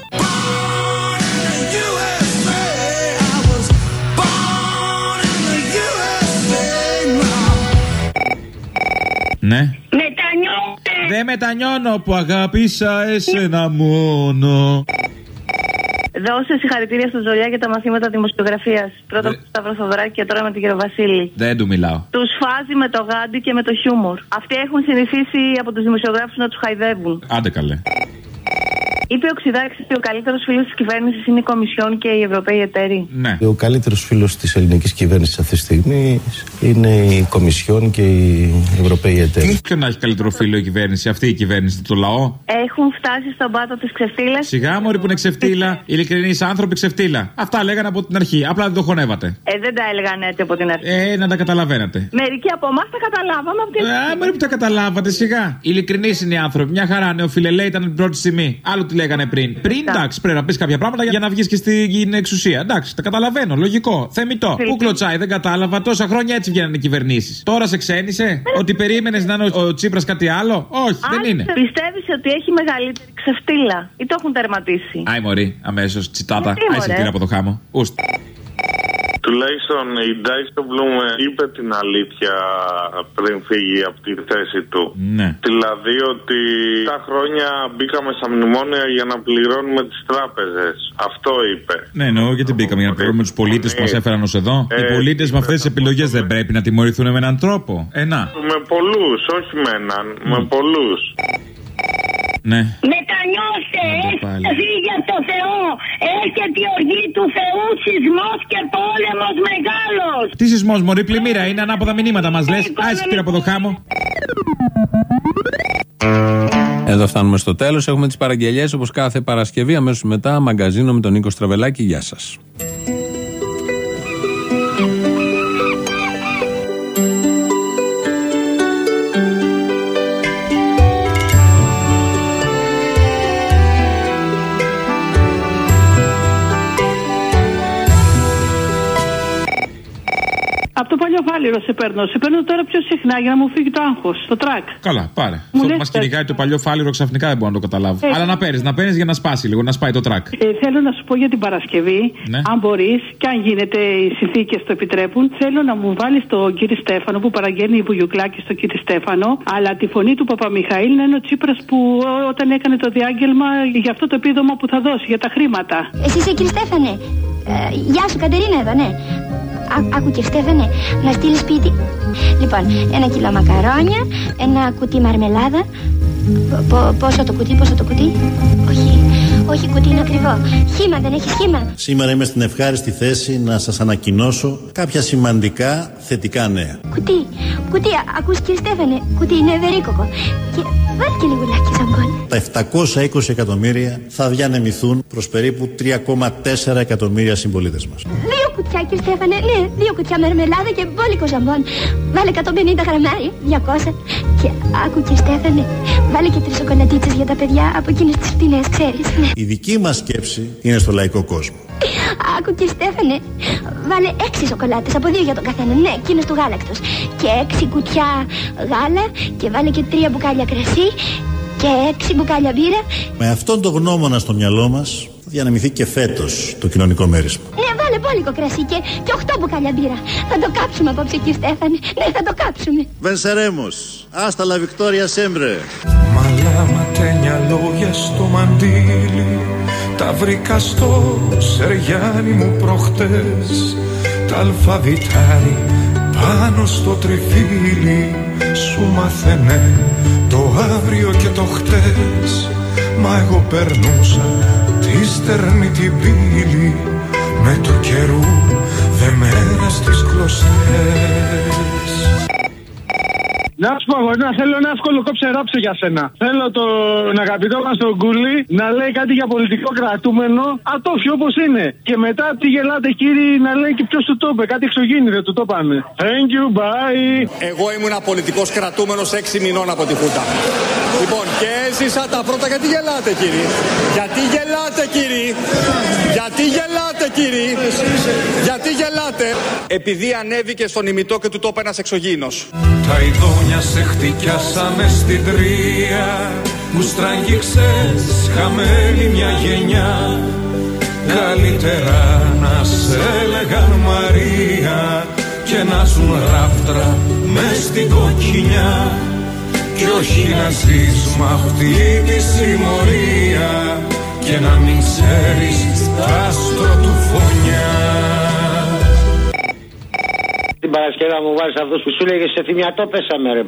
Ναι. Μετανιώτε! Δεν μετανιώνω που αγάπησα εσένα μόνο. Δώσε συγχαρητήρια στο Τζολιά για τα μαθήματα δημοσιογραφίας. Πρώτα με τον Σταύρο Θοδωράκη και τώρα με τον κύριο Βασίλη. Δεν του μιλάω. Τους φάζει με το γάντι και με το χιούμορ. Αυτοί έχουν συνηθίσει από τους δημοσιογράφους να τους χαϊδεύουν. Άντε καλέ. Είπε ο Ξηδάκης ότι ο καλύτερος φίλος της κυβέρνησης είναι η Κομισιόν και οι Ευρωπαίοι εταίροι. Ναι. Ο καλύτερος φίλος της ελληνικής κυβέρνησης αυτή τη στιγμή είναι η Κομισιόν και οι Ευρωπαίοι εταίροι. Ποιον να έχει καλύτερο φίλο η κυβέρνηση, αυτή η κυβέρνηση, το λαό. Έχουν φτάσει στον πάτο της ξεφτύλας. Σιγά μωρή που είναι ξεφτύλα, ειλικρινείς άνθρωποι ξεφτύλα. Αυτά λέγανε από την αρχή, απλά δεν το χωνεύατε. Δεν τα έλεγαν έτσι από την αρχή. Να τα καταλαβαίνετε. Μερικοί από εμάς τα καταλάβαμε από την αρχή. Μωρή που τα καταλάβατε, σιγά. Ειλικρινείς είναι οι άνθρωποι. Μια χαρά, νεοφιλελέοι ήταν την πρώτη στιγμή. Άλλο τι λέγανε πριν. Πριν, εντάξει, πρέπει να πει κάποια πράγματα για να βγει και στην εξουσία. Εντάξει, τα καταλαβαίνω, λογικό. Θεμιτό. Πού κλωτσάει, δεν κατάλαβα. Τόσα χρόνια έτσι βγαίνουν οι κυβερνήσεις. Τώρα σε ξένησε ότι περίμενες να είναι ο Τσίπρας κάτι άλλο. Όχι, δεν είναι. Πιστεύεις ότι έχει μεγαλύτερη ξεφτύλα ή το έχουν τερματίσει? Άι μωρή, αμέσως, τσιτάτα. Άι από το χάμο. Ούστα. Τουλάχιστον η Ντάισελμπλουμ είπε την αλήθεια πριν φύγει από τη θέση του. Ναι. Δηλαδή ότι τα χρόνια μπήκαμε στα μνημόνια για να πληρώνουμε τις τράπεζες. Αυτό είπε. Ναι, εννοώ γιατί μπήκαμε για να πληρώνουμε τους πολίτες που μας έφεραν ως εδώ. Οι πολίτες με αυτές τις επιλογές δεν πρέπει να τιμωρηθούν με έναν τρόπο. Με πολλούς, όχι με έναν. Με πολλούς. Ναι. Μετανιώστε, έχετε φύγει από το Θεό. Έρχεται η οργή του Θεού, σεισμός και πόλεμος μεγάλος. Τι σεισμός μωρή, πλημμύρα είναι, ανάποδα μηνύματα μας λες. Άσε πήρα από το χάμο. Εδώ φτάνουμε στο τέλος. Έχουμε τις παραγγελίες όπως κάθε Παρασκευή. Αμέσως μετά μαγκαζίνο με τον Νίκο Στραβελάκη. Γεια σας. Από το παλιό φάληρο σε παίρνω. Σε παίρνω τώρα πιο συχνά για να μου φύγει το άγχος, το τρακ. Καλά, πάρε. Αυτό που μας κυνηγάει το παλιό φάληρο ξαφνικά δεν μπορώ να το καταλάβω. Αλλά να παίρνεις για να σπάσει λίγο, να σπάει το τρακ. Θέλω να σου πω για την Παρασκευή, ναι. Αν μπορείς και αν γίνεται οι συνθήκες το επιτρέπουν, θέλω να μου βάλεις τον κύριο Στέφανο που παραγγέλνει η Βουγιουκλάκη στον κύριο Στέφανο, αλλά τη φωνή του Παπαμιχαήλ να είναι ο Τσίπρας που όταν έκανε το διάγγελμα για αυτό το επίδομα που θα δώσει, για τα χρήματα. Εσύ είσαι κύριε Στέφανε. Γεια σου, Κατερίνα εδώ, ναι. Άκου και Στέφανε, να στείλει σπίτι. Λοιπόν, 1 κιλό μακαρόνια, 1 κουτί μαρμελάδα. Πόσο το κουτί, όχι κουτί είναι ακριβό. Χύμα, δεν έχει χύμα. Σήμερα είμαι στην ευχάριστη θέση να σας ανακοινώσω κάποια σημαντικά θετικά νέα. Κουτί, ακούς κύριε Στέφανε, κουτί είναι ευερίκοκο. Και βάλει και λιγουλάκι ζαμπόν. Τα 720 εκατομμύρια θα διανεμηθούν προς περίπου 3,4 εκατομμύρια συμπολίτες μας. 2 κουτιά κύριε Στέφανε, ναι, 2 κουτιά μερμελάδα και μπόλικο ζαμπόν. Βάλε 150 γραμμάρια, 200. Και άκου κύριε Στέφανε, βάλε και 3 σοκολατίτσες για τα παιδιά από εκείνες τις φτηνές, ξέρεις. Η δική μας σκέψη είναι στο λαϊκό κόσμο. Άκου κύριε Στέφανε, βάλε 6 σοκολάτες από 2 για τον καθένα, ναι, εκείνες του γάλακτος. Και 6 κουτιά γάλα και βάλε και 3 μπουκάλια κρασί και 6 μπουκάλια μπύρα. Με αυτόν τον γνώμονα στο μυαλό μας θα διανεμηθεί και φέτος το κοινωνικό μέρισμα. Ναι, βάλε μπόλικο κρασί και 8 μπουκάλια μπύρα. Θα το κάψουμε απόψε κύριε Στέφανε, ναι, θα το κάψουμε. Venceremos. Hasta la victoria siempre. Μαλάματένια λόγια στο μαντίλι, τα βρήκα στο σεριάνι μου προχτές. Τα αλφαβητάρι πάνω στο τριφύλι σου μάθαινε το αύριο και το χτες. Μα εγώ περνούσα τη στερνή την πύλη με το καιρού δεμένα στις κλωστές. Να σου πω, αγόρι, θέλω ένα εύκολο κόψε ράψε για σένα. Θέλω τον αγαπητό μας τον Γκούλι να λέει κάτι για πολιτικό κρατούμενο, ατόφιο όπως είναι. Και μετά τι γελάτε κύριοι να λέει και ποιος του το είπε, κάτι εξωγήινη δεν του το πάνε. Thank you, bye. Εγώ ήμουν πολιτικός κρατούμενος 6 μηνών από τη Χούντα. Λοιπόν, και έζησα τα πρώτα. Γιατί γελάτε κύριοι? Γιατί γελάτε κύριοι? Γιατί γελάτε κύριοι? Γιατί γελάτε? Επειδή ανέβηκε στον ημιτό και του το είπε ένας εξωγήινος. Τα ειδόνια σε χτυκιάσανε στην τρία, που στραγγίξες χαμένη μια γενιά. Καλύτερα να σε έλεγαν Μαρία και να ζουν ράφτρα μες στην κοκκινιά, κι όχι να ζεις μ' αυτή τη συμμορία. Κι και να μην ξέρεις τ' άστρο του φωνιά. Την Παρασκευή μου βάζεις αυτούς που σου λέγε σε θυμιατό πέσαμε ρε.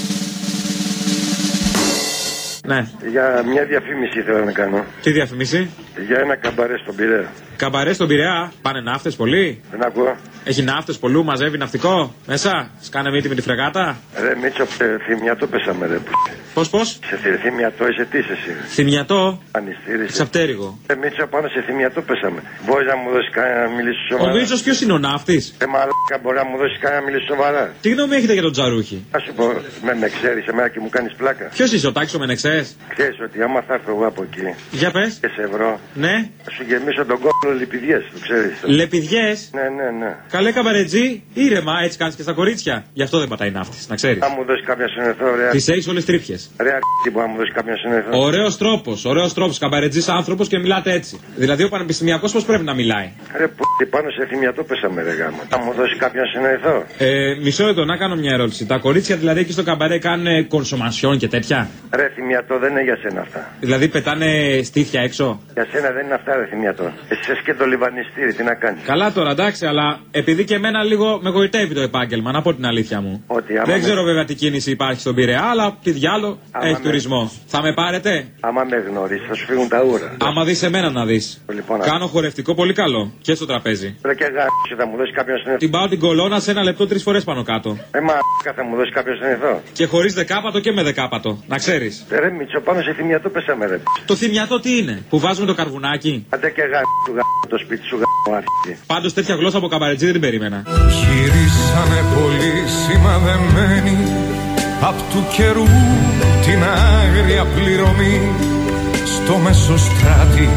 Ναι. Για μια διαφήμιση ήθελα να κάνω. Τι διαφήμιση? Για ένα καμπαρέ στον Πειραιά. Καμπαρέ στον Πειραιά, πάνε ναύτες πολύ. Δεν ακούω. Έχει ναύτες πολλού, μαζεύει ναυτικό μέσα. Σκάνε μύτη με τη φρεγάτα. Ρε Μίτσο, θυμιατό πέσαμε ρε. Πώς? Σε θυμιατό, είσαι τι εσύ? Θυμιατό. Ανιστήρησε. Ξαπτέρυγο. Μίτσο, πάνω σε θυμιατό πέσαμε. Μπορεί να μου δώσει κανένα να μιλήσει σοβαρά? Ο Μίτσος ποιος είναι, ο ναύτης? Μαλάκα, μπορεί να μου δώσει κανένα να μιλήσει σοβαρά? Τι γνώμη έχετε για τον Τζαρούχη? Α σου πω, με ξέρεις εμένα και μου κάνεις πλάκα. Ποιος είσαι, ο Τάκης ο Μενεξές? Ξέρεις ότι άμα θα έρθω εγώ από εκεί. Για πες. Και σε βρω. Ναι. Θα σου γεμίσω τον κόλλο λεπιδιές, το ξέρεις. Λεπιδιές? Ναι. Καλέ καμπαρετζή, ήρεμα, έτσι κάνεις και στα κορίτσια. Γι' αυτό δεν πατάει ναύτης, να ξέρεις. Θα μου δώσει κάποια συνεθό, ρε. Τις έχεις όλες τρίπιες. Ρε αρχή που θα μου δώσει κάποια συνεθό. Ωραίος τρόπος, καμπαρετζής άνθρωπος και μιλάτε έτσι. Δηλαδή ο πανεπιστημιακός πώς πρέπει να μιλάει? Ρε που πάνω σε θυμιατό πέσαμε ρε γάμα. Θα μου δώσει κάποια συνεθό. Μισό λεπτό, να κάνω μια ερώτηση. Τα κορίτσια δηλαδή εκεί στο καμπαρέ κάνουν κονσομασιόν και τέτοια? Ρε θυμιατό δεν είναι για σένα αυτά. Δηλαδή πετάνε στήθια έξω? Για σένα δεν είναι αυτά ρε θυμιατό. Εσύ είσαι και το λιβανιστήρι, τι να κάνεις? Καλά τώρα εντάξει, αλλά επειδή και εμένα λίγο με γοητεύει το επάγγελμα, να πω την αλήθεια μου. Δεν ξέρω βέβαια τι κίνηση υπάρχει στον Πειραιά, αλλά τι διάλο έχει τουρισμό. Θα με πάρετε? Άμα με γνωρίσεις θα σου φύγουν τα ούρα. Άμα δεις εμένα να δεις. Λοιπόν, κάνω χορευτικό πολύ καλό και στο τραπέζι. Ρε και γάμισε, θα μου δώσει κάποιον συνεθό. Την πάω την κολόνα σε 1 λεπτό 3 φορές πάνω κάτω. Θα μου δώσει κάποιον συνεθό. Και χωρίς δεκάπατο και με δεκάπατο, να ξέρεις. Ρε Μίτσο, πάνω σε θυμιατό πέσαμε ρε. Το θυμιατό τι είναι, που βάζουμε το καρβουνάκι? Αντε και το σπίτι σου αρχή. Πάντως τέτοια γλώσσα από καμπαρετζή δεν την περίμενα. Γυρίσανε πολύ σημαδεμένοι απ' του καιρού την άγρια πληρωμή. Στο Μεσοστράτη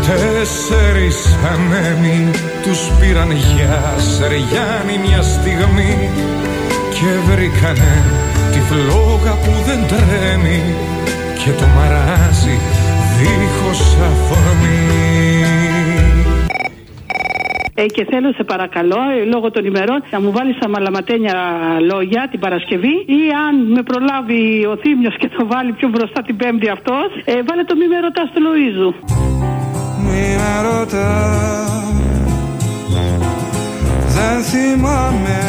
4 ανέμοι τους πήραν για Σεριάννη μια στιγμή και βρήκανε τη φλόγα που δεν τρέμει και το μαράζι δίχως αφορμή. Και θέλω σε παρακαλώ, λόγω των ημερών, να μου βάλεις τα μαλαματένια λόγια την Παρασκευή ή αν με προλάβει ο Θήμιος και το βάλει πιο μπροστά την Πέμπτη αυτός, βάλε το μη με ρωτάς του Λοΐζου. Μη με ρωτάς, δεν θυμάμαι.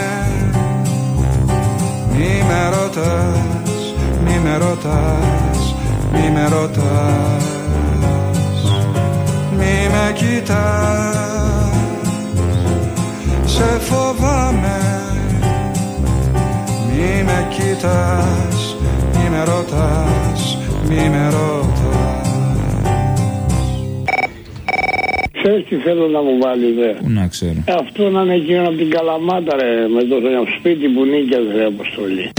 Μη με ρωτάς, μη με ρωτάς, μη με ρωτάς. Μη με κοιτάς, σε φοβάμαι. Μη με κοιτάς, μη με ρωτάς, μη με ρωτάς. Ξέρεις τι θέλω να μου βάλει δε? Πού να ξέρω? Αυτό να είναι εκείνο από την Καλαμάτα ρε, με το σπίτι που νίκιαζε ρε Αποστολή.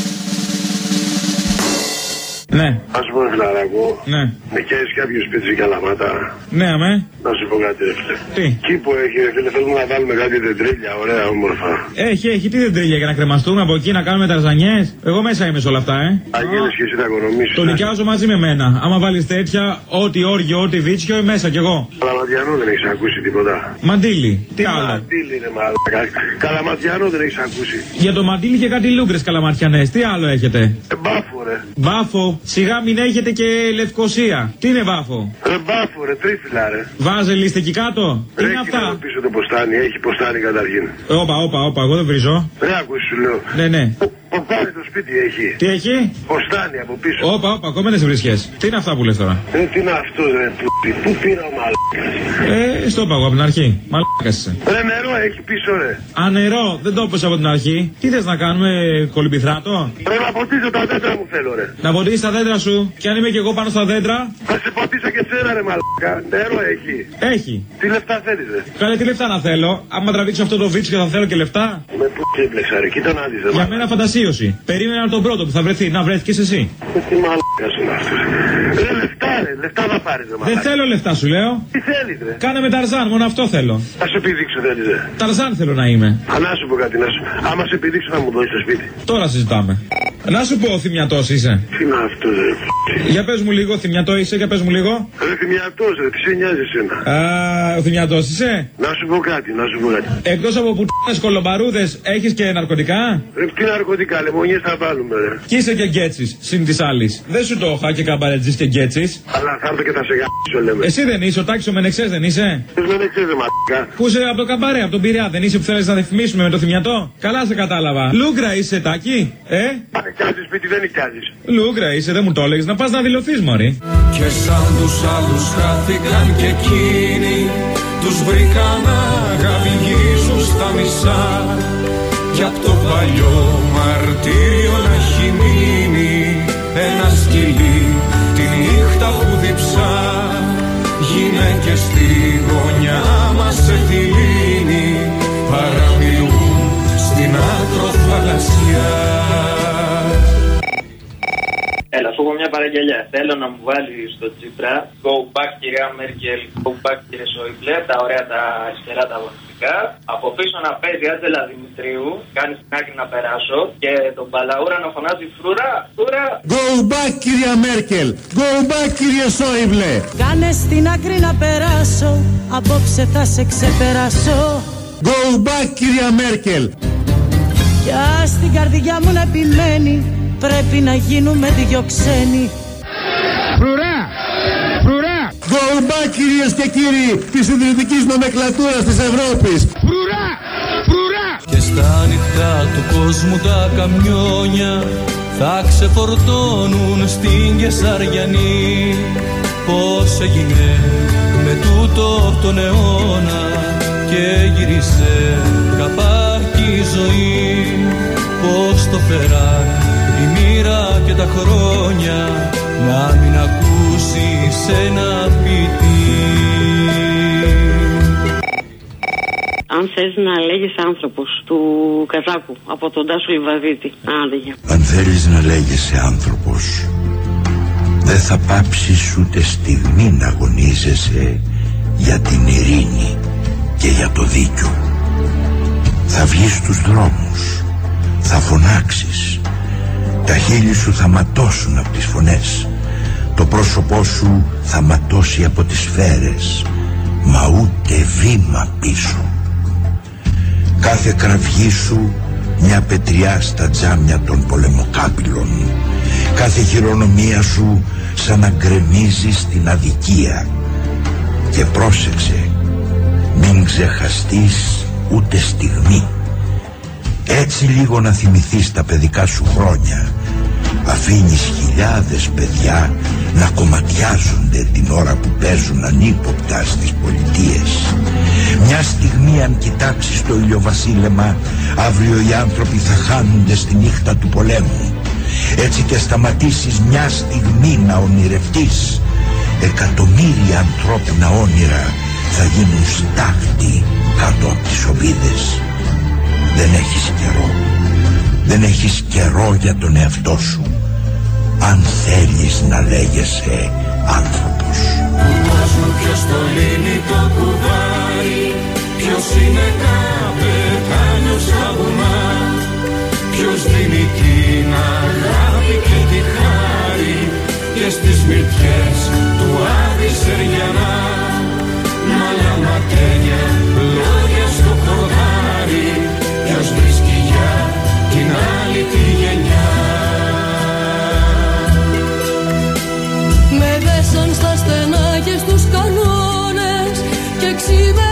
Ναι. Ας πω φιλαράκο. Ναι. Νοικιάζεις κάποιο σπίτι στην Καλαμάτα? Ναι, αμέ. Να σου πω κάτι ρε φίλε. Τι? Εκεί που έχει ρε φίλε θέλουμε να βάλουμε κάτι δεντρίλια, ωραία όμορφα. Έχει, τι δεντρίλια για να κρεμαστούμε από εκεί, να κάνουμε ταρζανιές? Εγώ μέσα είμαι σε όλα αυτά, Αγγέλες και εσύ τα οικονομήσεις. Το νοικιάζω μαζί με μένα. Άμα βάλεις τέτοια, ό,τι όργιο, ό,τι βίτσιο, μέσα κι εγώ. Καλαματιανό δεν έχεις ακούσει τίποτα? Μαντίλι. Τι άλλο? Μαντίλι είναι μαλάκα. Καλαματιανό δεν έχεις ακούσει? Για το μαντίλι και κάτι λούγκρες καλαματιανές. Τι άλλο έχετε? Μπάφο ρε. Μπάφο. Σιγά μην έχετε και Λευκοσία. Τι είναι μπάφο? Μπάφο ρε, τρίφυλλα ρε. Βάζελ εκεί κάτω. Τι είναι αυτά? Πίσω το ποστάνι, έχει ποστάνι καταρχήν. Όπα, εγώ δεν βρίζω. Ρε ακούσεις σου λέω. Ναι. Ποπάρι το σπίτι έχει. Τι έχει? Ποστάνι από πίσω. Όπα, ακόμα δεν σε βρίσκες. Τι είναι αυτά που λες τώρα? Τι είναι αυτό ρε, πού πήρα ο μαλάκας? Στο είπα εγώ από την αρχή. Μαλάκας είσαι. Ρε νερό έχει πίσω ρε. Α, νερό, δεν το είπες από την αρχή. Τι θες να κάνουμε, κολυμπηθράτο? Ρε να ποτίσω τα δέντρα μου θέλω ρε. Να ποτίσεις τα δέντρα σου. Και αν είμαι και εγώ πάνω στα δέντρα. Θα σε ποτίσω και σένα ρε μαλάκα. Νερό έχει. Έχει. Τι λεφτά θέλεις ρε? Καλέ, τι λεφτά να θέλω? Άμα τραβήξω αυτό το βίτσιο θα θέλω και λεφτά. Με πού ξύπλεξα ρε, κοίτα να δεις ρε. Για μένα φαντασίωση. Περίμενα τον πρώτο που θα βρεθεί. Να βρέθηκες εσύ. Τι μαλάκας είναι αυτός? Ρε λεφτά ρε, λεφτά θα πάρεις ρε μαλάκα. Δεν θέλω λεφτά σου λέω. Τι θέλεις ρε? Κάνε με Ταρζάν, μόνο αυτό θέλω. Θα σου επιδείξω θέλεις ρε. Ταρζάν θέλω να είμαι. Να σου πω κάτι, άμα σε επιδείξω θα μου δώσεις το σπίτι. Τώρα συζητάμε. Να σου πω, θυμιατός είσαι. Τι είναι αυτό, ρε. Για πες μου λίγο, θυμιατό είσαι, για πες μου λίγο. Ρε θυμιατός, ρε, τι σε νοιάζει εσένα. Α, ο θυμιατός είσαι. Να σου πω κάτι. Εκτός από πουτάνες κολομπαρούδες, έχεις και ναρκωτικά. Ρε, τι ναρκωτικά, λεμονιές θα βάλουμε, ρε. Και είσαι και γκέτσις, συν της άλλης. Δεν σου το είχα και καμπαρετζής και γκέτσις. Αλλά θα έρθω και θα σε γαμίσω, λέμε. Εσύ δεν είσαι, ο Τάκης ο Μενεξές δεν είσαι. Πες Μενεξές, ρε μαλάκα. Πού είσαι από το καμπαρέ, από τον Πειραιά, δεν είσαι που θέλεις να θυμίσουμε με το θυμιατό. Καλά σε κατάλαβα. Λούγκρα είσαι, Τάκη, Νοικιάζεις σπίτι, δεν νοικιάζεις. Λούγκρα είσαι, δεν μου το έλεγες, να πας να δηλωθείς, μωρή. Και σαν τους άλλους χάθηκαν και εκείνοι, τους βρήκαν να γαβγίζουν στα μισά. Κι απ' το παλιό μαρτύριο να έχει μείνει ένα σκυλί τη νύχτα που διψά. Γυναίκες στη γωνιά μας σε θηλύνει, παραμιλούν στην άκρο θαλασσιά. Έλα, σου έχω μια παραγγελιά. Θέλω να μου βάλει στο Τσίπρα Go back κυρία Μέρκελ, Go back κύριε Σόιμπλε, τα ωραία τα αριστερά τα αγωνιστικά. Από πίσω να παίζει Άντζελα Δημητρίου, κάνει την άκρη να περάσω. Και τον Παλαούρα να φωνάζει φρουρά, φρουρά. Go back κυρία Μέρκελ, Go back κύριε Σόιμπλε. Κάνε στην άκρη να περάσω, απόψε θα σε ξεπεράσω. Go back κυρία Μέρκελ. Κι ας την καρδιά μου να επιμένει, πρέπει να γίνουμε δυο ξένοι. Φρουρά! Φρουρά! Go back κυρίες και κύριοι της ιδρυτικής νομεκλατούρας της Ευρώπης. Φρουρά! Φρουρά! Και στα νυχτά του κόσμου τα καμιόνια θα ξεφορτώνουν στην Κεσαριανή. Πώς έγινε με τούτο τον αιώνα και γύρισε καπάκι η ζωή. Πώς το φέραν η μοίρα και τα χρόνια να μην ακούσεις ένα ποιητή. Αν θες να λέγεις άνθρωπος του Καζάκου από τον Τάσο Λιβαδίτη. Άντε. Αν θέλεις να λέγεσαι άνθρωπος, δεν θα πάψεις ούτε στιγμή να αγωνίζεσαι για την ειρήνη και για το δίκιο. Θα βγεις στους δρόμους, θα φωνάξεις, τα χείλη σου θα ματώσουν από τις φωνές, το πρόσωπό σου θα ματώσει από τις σφαίρες, μα ούτε βήμα πίσω. Κάθε κραυγή σου μια πετριά στα τζάμια των πολεμοκάπηλων, κάθε χειρονομία σου σαν να γκρεμίζει στην αδικία. Και πρόσεξε, μην ξεχαστείς ούτε στιγμή. Έτσι λίγο να θυμηθείς τα παιδικά σου χρόνια. Αφήνεις χιλιάδες παιδιά να κομματιάζονται την ώρα που παίζουν ανύποπτα στις πολιτείες. Μια στιγμή αν κοιτάξεις το ηλιοβασίλεμα, αύριο οι άνθρωποι θα χάνονται στη νύχτα του πολέμου. Έτσι και σταματήσεις μια στιγμή να ονειρευτείς, εκατομμύρια ανθρώπινα όνειρα θα γίνουν στάχτη κάτω από τις οβίδες. Δεν έχεις καιρό. Δεν έχεις καιρό για τον εαυτό σου, αν θέλεις να λέγεσαι άνθρωπος. Πες μου ποιος το λύνει το κουβάρι, ποιος είναι καπετάνιο στα βουνά, ποιος δίνει την αγάπη και τη χάρη και στις μυρτιές του Άδη Σεριανά. Μαλά ματένια, λόγια στο χορδάρι, ποιος βρίσκει για την άλλη τη γενιά. Με δέσαν στα στενά και στους κανόνες και ξημερώνουν